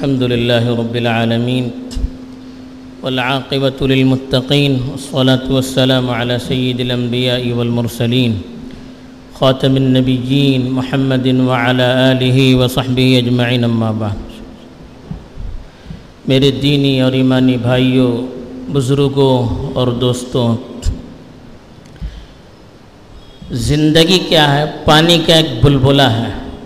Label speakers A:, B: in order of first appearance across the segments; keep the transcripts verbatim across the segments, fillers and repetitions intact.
A: الحمد لله رب العالمين والعاقبة للمتقين والصلاة والسلام على سيد الأنبياء والمرسلين خاتم النبيين محمد وعلى آله وصحبه أجمعين اما بعد۔ میرے دینی اور ایمانی بھائیوں، بزرگوں اور دوستوں، زندگی کیا ہے؟ پانی کا ایک بلبلہ ہے۔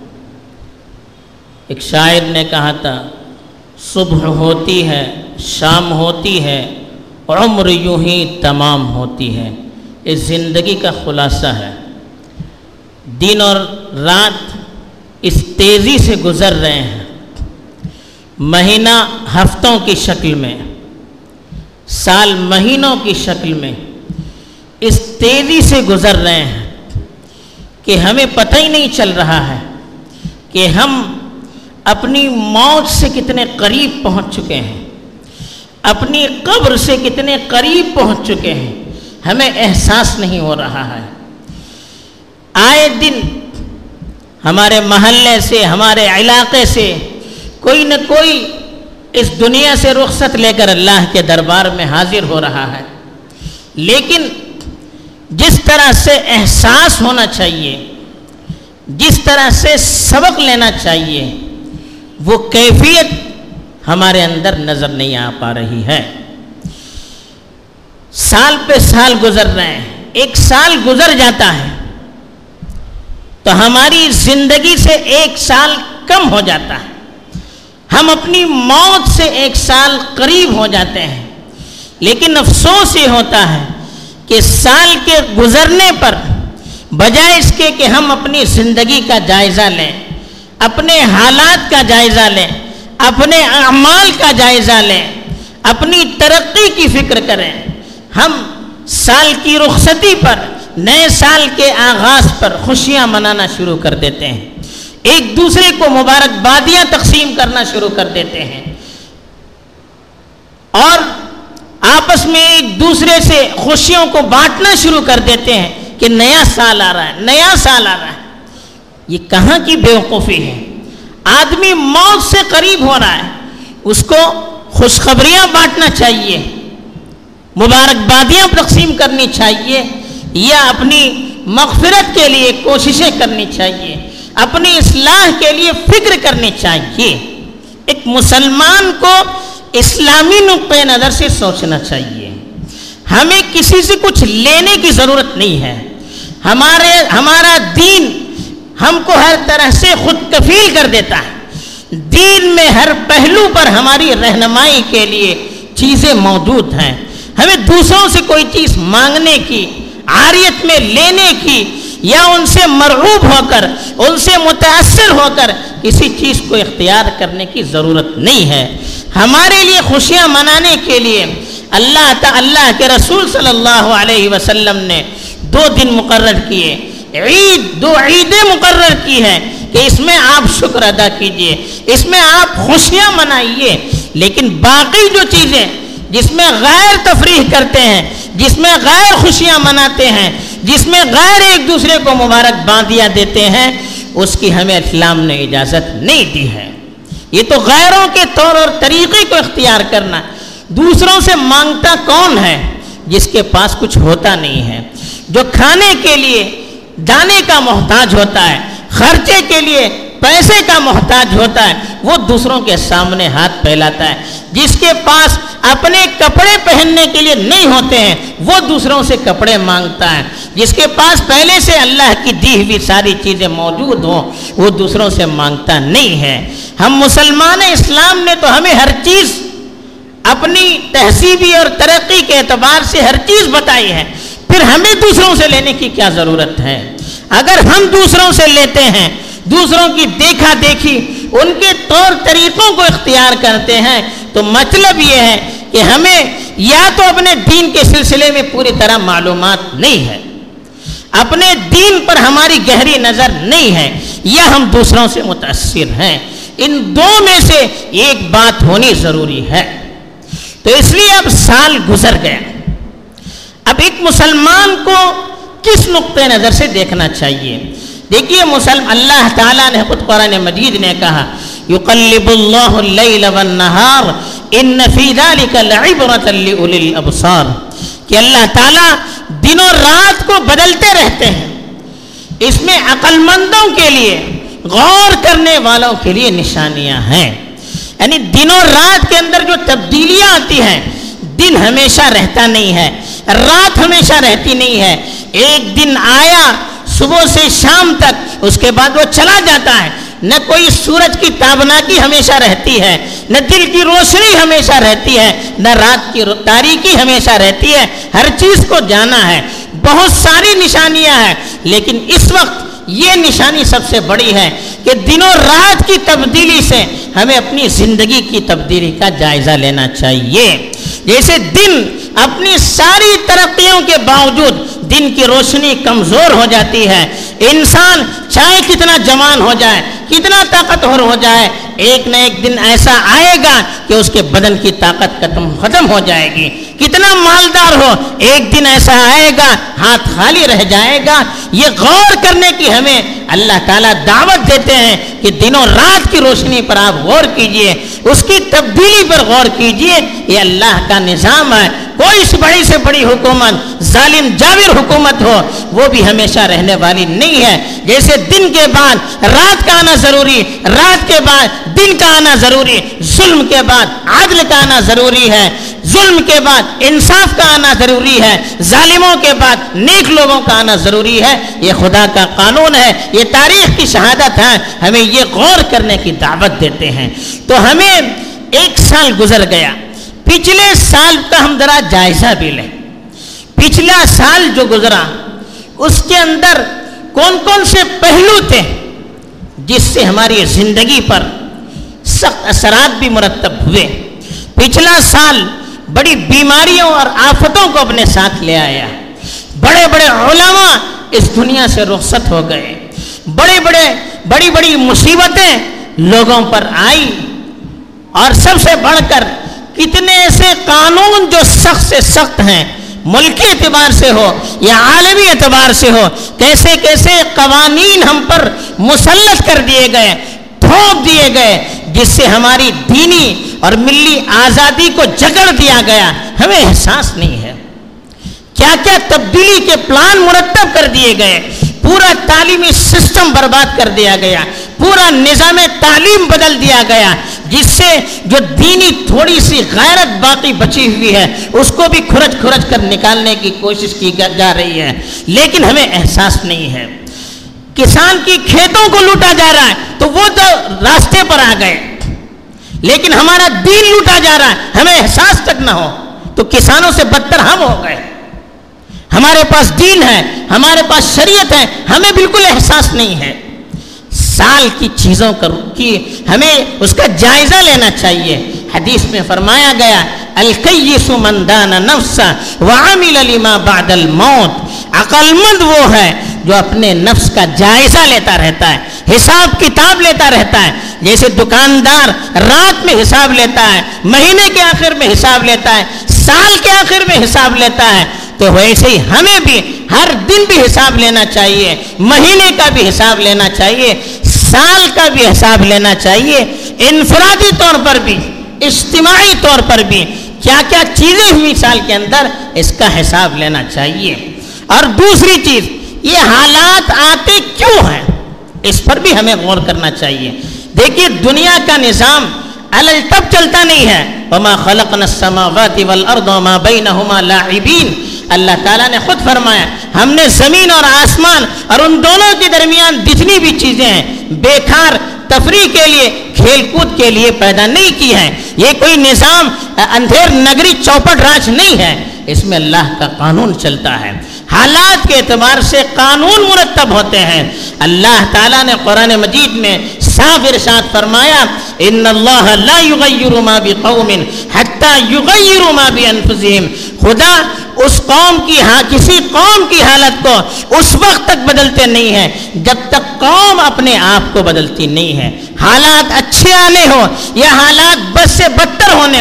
A: ایک شاعر نے کہا تھا، صبح ہوتی ہے، شام ہوتی ہے، عمر یوں ہی تمام ہوتی ہے۔ یہ زندگی کا خلاصہ ہے۔ دن اور رات اس تیزی سے گزر رہے ہیں، مہینہ ہفتوں کی شکل میں، سال مہینوں کی شکل میں اس تیزی سے گزر رہے ہیں کہ ہمیں پتہ ہی نہیں چل رہا ہے کہ ہم اپنی موت سے کتنے قریب پہنچ چکے ہیں، اپنی قبر سے کتنے قریب پہنچ چکے ہیں، ہمیں احساس نہیں ہو رہا ہے۔ آئے دن ہمارے محلے سے، ہمارے علاقے سے کوئی نہ کوئی اس دنیا سے رخصت لے کر اللہ کے دربار میں حاضر ہو رہا ہے، لیکن جس طرح سے احساس ہونا چاہیے، جس طرح سے سبق لینا چاہیے، وہ کیفیت ہمارے اندر نظر نہیں آ پا رہی ہے۔ سال پہ سال گزر رہے ہیں، ایک سال گزر جاتا ہے تو ہماری زندگی سے ایک سال کم ہو جاتا ہے، ہم اپنی موت سے ایک سال قریب ہو جاتے ہیں۔ لیکن افسوس یہ ہوتا ہے کہ سال کے گزرنے پر بجائے اس کے کہ ہم اپنی زندگی کا جائزہ لیں، اپنے حالات کا جائزہ لیں، اپنے اعمال کا جائزہ لیں، اپنی ترقی کی فکر کریں، ہم سال کی رخصتی پر، نئے سال کے آغاز پر خوشیاں منانا شروع کر دیتے ہیں، ایک دوسرے کو مبارکبادیاں تقسیم کرنا شروع کر دیتے ہیں، اور آپس میں ایک دوسرے سے خوشیوں کو بانٹنا شروع کر دیتے ہیں کہ نیا سال آ رہا ہے، نیا سال آ رہا ہے۔ یہ کہاں کی بیوقوفی ہے؟ آدمی موت سے قریب ہو رہا ہے، اس کو خوشخبریاں بانٹنا چاہیے، مبارکبادیاں تقسیم کرنی چاہیے، یا اپنی مغفرت کے لیے کوششیں کرنی چاہیے، اپنی اصلاح کے لیے فکر کرنی چاہیے۔ ایک مسلمان کو اسلامی نقطۂ نظر سے سوچنا چاہیے۔ ہمیں کسی سے کچھ لینے کی ضرورت نہیں ہے۔ ہمارے ہمارا دین ہم کو ہر طرح سے خود کفیل کر دیتا ہے۔ دین میں ہر پہلو پر ہماری رہنمائی کے لیے چیزیں موجود ہیں۔ ہمیں دوسروں سے کوئی چیز مانگنے کی، عاریت میں لینے کی، یا ان سے مرعوب ہو کر، ان سے متاثر ہو کر کسی چیز کو اختیار کرنے کی ضرورت نہیں ہے۔ ہمارے لیے خوشیاں منانے کے لیے اللہ تعالی اللہ کے رسول صلی اللہ علیہ وسلم نے دو دن مقرر کیے، عید دو عیدیں مقرر کی ہیں کہ اس میں آپ شکر ادا کیجئے، اس میں آپ خوشیاں منائیے۔ لیکن باقی جو چیزیں جس میں غیر تفریح کرتے ہیں، جس میں غیر خوشیاں مناتے ہیں، جس میں غیر ایک دوسرے کو مبارکبادیاں دیتے ہیں، اس کی ہمیں اسلام نے اجازت نہیں دی ہے۔ یہ تو غیروں کے طور اور طریقے کو اختیار کرنا۔ دوسروں سے مانگتا کون ہے؟ جس کے پاس کچھ ہوتا نہیں ہے، جو کھانے کے لیے دانے کا محتاج ہوتا ہے، خرچے کے لیے پیسے کا محتاج ہوتا ہے، وہ دوسروں کے سامنے ہاتھ پھیلاتا ہے۔ جس کے پاس اپنے کپڑے پہننے کے لیے نہیں ہوتے ہیں، وہ دوسروں سے کپڑے مانگتا ہے۔ جس کے پاس پہلے سے اللہ کی دی ہوئی ساری چیزیں موجود ہوں، وہ دوسروں سے مانگتا نہیں ہے۔ ہم مسلمان اسلام نے تو ہمیں ہر چیز اپنی تہذیبی اور ترقی کے اعتبار سے ہر چیز بتائی ہے، پھر ہمیں دوسروں سے لینے کی کیا ضرورت ہے؟ اگر ہم دوسروں سے لیتے ہیں، دوسروں کی دیکھا دیکھی، ان کے طور طریقوں کو اختیار کرتے ہیں، تو مطلب یہ ہے کہ ہمیں یا تو اپنے دین کے سلسلے میں پوری طرح معلومات نہیں ہے، اپنے دین پر ہماری گہری نظر نہیں ہے، یا ہم دوسروں سے متاثر ہیں۔ ان دو میں سے ایک بات ہونی ضروری ہے۔ تو اس لیے اب سال گزر گیا، اب ایک مسلمان کو کس نقطۂ نظر سے دیکھنا چاہیے؟ دیکھیے مسلم اللہ تعالیٰ نے خود قرآن مجید نے کہا युक़ल्लिबु अल्लाहु अल-लैल वन-नहार इन्न फी ज़ालिका लइब्रतन लिउलिल अबसार, कि अल्लाह ताला दिनों रात को बदलते रहते हैं, इसमें अक्लमंदों के लिए, गौर करने वालों के लिए निशानियां हैं। यानी दिनों रात के अंदर जो तब्दीलियां आती हैं, दिन हमेशा रहता नहीं है, रात हमेशा रहती नहीं है। एक दिन आया सुबह से शाम तक, उसके बाद वो चला जाता है। न कोई सूरज की ताबनाकी हमेशा रहती है, न दिल की रोशनी हमेशा रहती है, न रात की तारीकी हमेशा रहती है। हर चीज को जाना है, बहुत सारी निशानियां हैं, लेकिन इस वक्त ये निशानी सबसे बड़ी है कि दिनों रात की तब्दीली से हमें अपनी जिंदगी की तब्दीली का जायजा लेना चाहिए। जैसे दिन अपनी सारी तरक्कियों के बावजूद दिन की रोशनी कमजोर हो जाती है, इंसान चाहे कितना जवान हो जाए, कितना ताकतवर हो जाए, एक न एक दिन ऐसा आएगा कि उसके बदन की ताकत खत्म खत्म हो जाएगी। कितना मालदार हो, एक दिन ऐसा आएगा हाथ खाली रह जाएगा। ये गौर करने की हमें अल्लाह ताला दावत देते हैं कि दिनों रात की रोशनी पर आप गौर कीजिए, उसकी तब्दीली पर गौर कीजिए। ये अल्लाह का निज़ाम है। कोई सी बड़ी से बड़ी हुकूमत, जालिम जाबिर हुकूमत हो, वो भी हमेशा रहने वाली नहीं है। जैसे दिन के बाद रात का आना जरूरी, रात के बाद दिन का आना जरूरी, जुल्म के बाद आदल का आना जरूरी है, जुल्म के बाद इंसाफ का आना जरूरी है, जालिमों के बाद नेक लोगों का आना जरूरी है। ये खुदा का कानून है, ये तारीख की शहादत है, हमें ये गौर करने की दावत देते हैं। तो हमें एक साल गुजर गया, पिछले साल का हम जरा जायजा भी लें। पिछला साल जो गुजरा उसके अंदर कौन कौन से पहलू थे जिससे हमारी जिंदगी पर सख्त असरात भी मुरतब हुए। पिछला साल बड़ी बीमारियों और आफतों को अपने साथ ले आया। बड़े बड़े उलमा इस दुनिया से रुखसत हो गए, बड़े बड़े बड़ी बड़ी मुसीबतें लोगों पर आई, और सबसे बढ़कर कितने ऐसे कानून जो सख्त से सख्त हैं, मुल्की एतबार से हो या आलमी एतबार से हो, कैसे कैसे कवानीन हम पर मुसल्लत कर दिए गए, थोप दिए गए, जिससे हमारी दीनी और मिली आज़ादी को जकड़ दिया गया, हमें एहसास नहीं है। क्या क्या तब्दीली के प्लान मुरतब कर दिए गए, पूरा तालीमी सिस्टम बर्बाद कर दिया गया, पूरा निज़ाम तालीम बदल दिया गया, जिससे जो दीनी थोड़ी सी गैरत बाकी बची हुई है उसको भी खुरच खुरच कर निकालने की कोशिश की जा रही है, लेकिन हमें एहसास नहीं है। किसान की खेतों को लूटा जा रहा है तो वो तो रास्ते पर आ गए, लेकिन हमारा दीन लूटा जा रहा है, हमें एहसास तक ना हो तो किसानों से बदतर हम हो गए। हमारे पास दीन है, हमारे पास शरीयत है, हमें बिल्कुल एहसास नहीं है। साल की चीजों की हमें उसका जायजा लेना चाहिए। हदीस में फरमाया गया, अल कय्यिसु मन दाना नफ्सा व अमिल लिमा बअदल मौत। अक्लमंद वो है जो अपने नफ्स का जायजा लेता रहता है, हिसाब किताब लेता रहता है। जैसे दुकानदार रात में हिसाब लेता है, महीने के आखिर में हिसाब लेता है, साल के आखिर में हिसाब लेता है, तो वैसे ही हमें भी हर दिन भी हिसाब लेना चाहिए, महीने का भी हिसाब लेना चाहिए, साल का भी हिसाब लेना चाहिए। इनफरादी तौर पर भी, इज्तिमाई तौर पर भी क्या क्या चीजें हुई साल के अंदर, इसका हिसाब लेना चाहिए। और दूसरी चीज, ये हालात आते क्यों हैं, इस पर भी हमें गौर करना चाहिए। देखिए, दुनिया का निजाम अलल तब चलता नहीं है, वमा खलक़नस समावाति वल अर्द वमा बैनहुमा लाइबीन। अल्लाह ताला ने खुद फरमाया, हमने जमीन और आसमान और उन दोनों के दरमियान जितनी भी चीजें हैं बेकार तफरी के लिए, खेल कूद के लिए पैदा नहीं की हैं। ये कोई निजाम अंधेर नगरी चौपट राज नहीं है, इसमें अल्लाह का कानून चलता है। हालात के एतबार से कानून मुरतब होते हैं। अल्लाह ताला ने कुरान मजीद में साफ इरशाद फरमाया, इन्नल्लाह ला युगय्यिरु मा बिक़ौमिन हत्ता युगय्यिरु मा बिअनफुसिहिम। खुदा उस कौम की हाँ किसी कौम की हालत को उस वक्त तक बदलते नहीं है जब तक कौम अपने आप को बदलती नहीं है। हालात अच्छे आने हो या हालात बस से बदतर होने हो,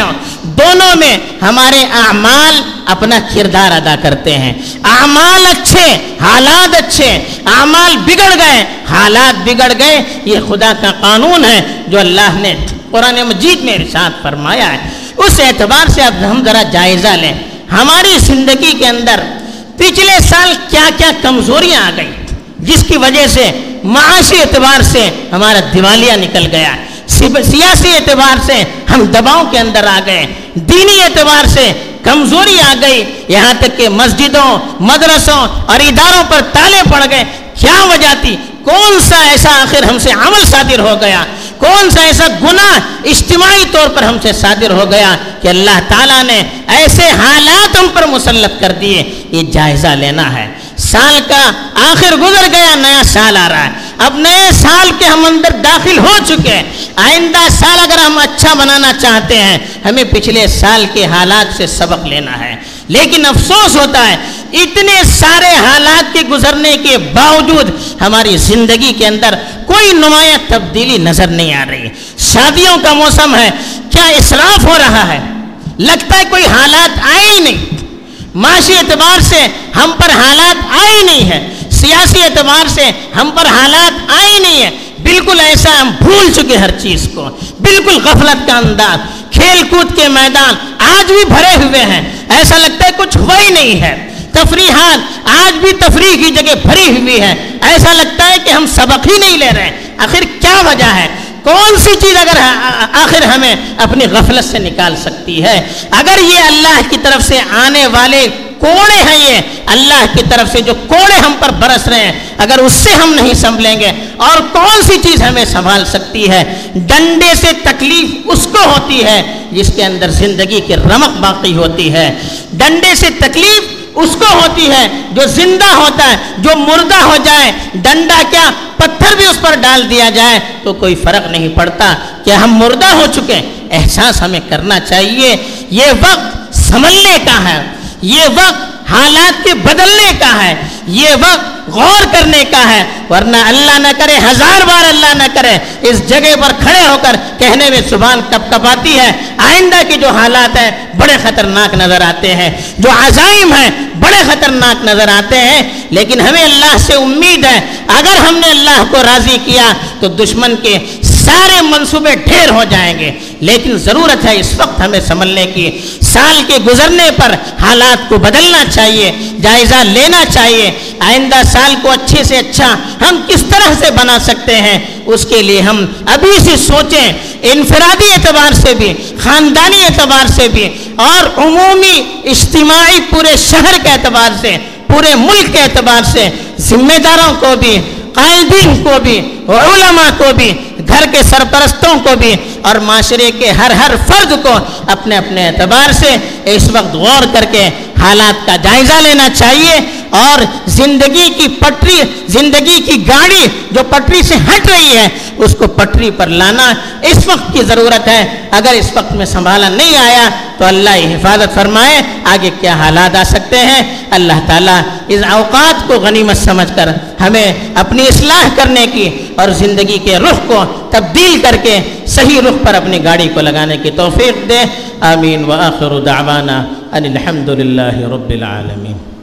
A: دونوں میں ہمارے اعمال اپنا کردار ادا کرتے ہیں. اعمال اچھے حالات اچھے, اعمال بگڑ گئے حالات بگڑ گئے, یہ خدا کا قانون ہے جو اللہ نے قرآن مجید میں ارشاد فرمایا ہے. اس اعتبار سے اب ہم ذرا جائزہ لیں ہماری زندگی کے اندر پچھلے سال کیا کیا کمزوریاں آ گئی جس کی وجہ سے معاشی اعتبار سے ہمارا دیوالیہ نکل گیا, سیاسی اعتبار سے ہم دباؤ کے اندر آ گئے, دینی اعتبار سے کمزوری آ گئی, یہاں تک کہ مسجدوں مدرسوں اور اداروں پر تالے پڑ گئے. کیا وجہ تھی؟ کون سا ایسا آخر ہم سے عمل صادر ہو گیا, کون سا ایسا گناہ اجتماعی طور پر ہم سے صادر ہو گیا کہ اللہ تعالیٰ نے ایسے حالات ہم پر مسلط کر دیے؟ یہ جائزہ لینا ہے. سال کا آخر گزر گیا, نیا سال آ رہا ہے, اب نئے سال کے ہم اندر داخل ہو چکے ہیں. آئندہ سال اگر ہم اچھا بنانا چاہتے ہیں ہمیں پچھلے سال کے حالات سے سبق لینا ہے. لیکن افسوس ہوتا ہے اتنے سارے حالات کے گزرنے کے باوجود ہماری زندگی کے اندر کوئی نمایاں تبدیلی نظر نہیں آ رہی. شادیوں کا موسم ہے, کیا اسراف ہو رہا ہے؟ لگتا ہے کوئی حالات آئے ہی نہیں. معاشی اعتبار سے ہم پر حالات آئے نہیں ہیں, سیاسی اعتبار سے ہم پر حالات آئے نہیں ہیں. بالکل ایسا ہم بھول چکے ہر چیز کو, بالکل غفلت کا انداز. کھیل کود کے میدان آج بھی بھرے ہوئے ہیں, ایسا لگتا ہے کچھ ہوا ہی نہیں ہے. تفریحات آج بھی تفریح کی جگہ بھری ہوئی ہے, ایسا لگتا ہے کہ ہم سبق ہی نہیں لے رہے. آخر کیا وجہ ہے؟ کون سی چیز اگر آخر ہمیں اپنی غفلت سے نکال سکتی ہے؟ اگر یہ اللہ کی طرف سے آنے والے کوڑے ہیں, یہ اللہ کی طرف سے جو کوڑے ہم پر برس رہے ہیں, اگر اس سے ہم نہیں سنبھلیں گے اور کون سی چیز ہمیں سنبھال سکتی ہے؟ ڈنڈے سے تکلیف اس کو ہوتی ہے جس کے اندر زندگی کی رمق باقی ہوتی ہے. ڈنڈے سے تکلیف اس کو ہوتی ہے جو زندہ ہوتا ہے. جو مردہ ہو جائے, ڈنڈا کیا پتھر بھی اس پر ڈال دیا جائے تو کوئی فرق نہیں پڑتا کہ ہم مردہ ہو چکے. احساس ہمیں کرنا چاہیے یہ وقت سنبھلنے کا ہے, یہ وقت حالات کے بدلنے کا ہے, یہ وقت غور کرنے کا ہے. ورنہ اللہ نہ کرے, ہزار بار اللہ نہ کرے, اس جگہ پر کھڑے ہو کر کہنے میں زبان کپ کپاتی ہے. آئندہ کے جو حالات ہیں بڑے خطرناک نظر آتے ہیں, جو عزائم ہیں بڑے خطرناک نظر آتے ہیں. لیکن ہمیں اللہ سے امید ہے اگر ہم نے اللہ کو راضی کیا تو دشمن کے سارے منصوبے ڈھیر ہو جائیں گے. لیکن ضرورت ہے اس وقت ہمیں سنبھلنے کی. سال کے گزرنے پر حالات کو بدلنا چاہیے, جائزہ لینا چاہیے. آئندہ سال کو اچھے سے اچھا ہم کس طرح سے بنا سکتے ہیں, اس کے لیے ہم ابھی سے سوچیں. انفرادی اعتبار سے بھی, خاندانی اعتبار سے بھی, اور عمومی اجتماعی پورے شہر کے اعتبار سے, پورے ملک کے اعتبار سے, ذمہ داروں کو بھی, قائدین کو بھی, علماء کو بھی, گھر کے سرپرستوں کو بھی, اور معاشرے کے ہر ہر فرد کو اپنے اپنے اعتبار سے اس وقت غور کر کے حالات کا جائزہ لینا چاہیے. اور زندگی کی پٹری, زندگی کی گاڑی جو پٹری سے ہٹ رہی ہے اس کو پٹری پر لانا اس وقت کی ضرورت ہے. اگر اس وقت میں سنبھالا نہیں آیا تو اللہ حفاظت فرمائے آگے کیا حالات آ سکتے ہیں. اللہ تعالیٰ اس اوقات کو غنیمت سمجھ کر ہمیں اپنی اصلاح کرنے کی اور زندگی کے رخ کو تبدیل کر کے صحیح رخ پر اپنی گاڑی کو لگانے کی توفیق دے. آمین. وآخر دعوانا ان الحمد للہ رب العالمین.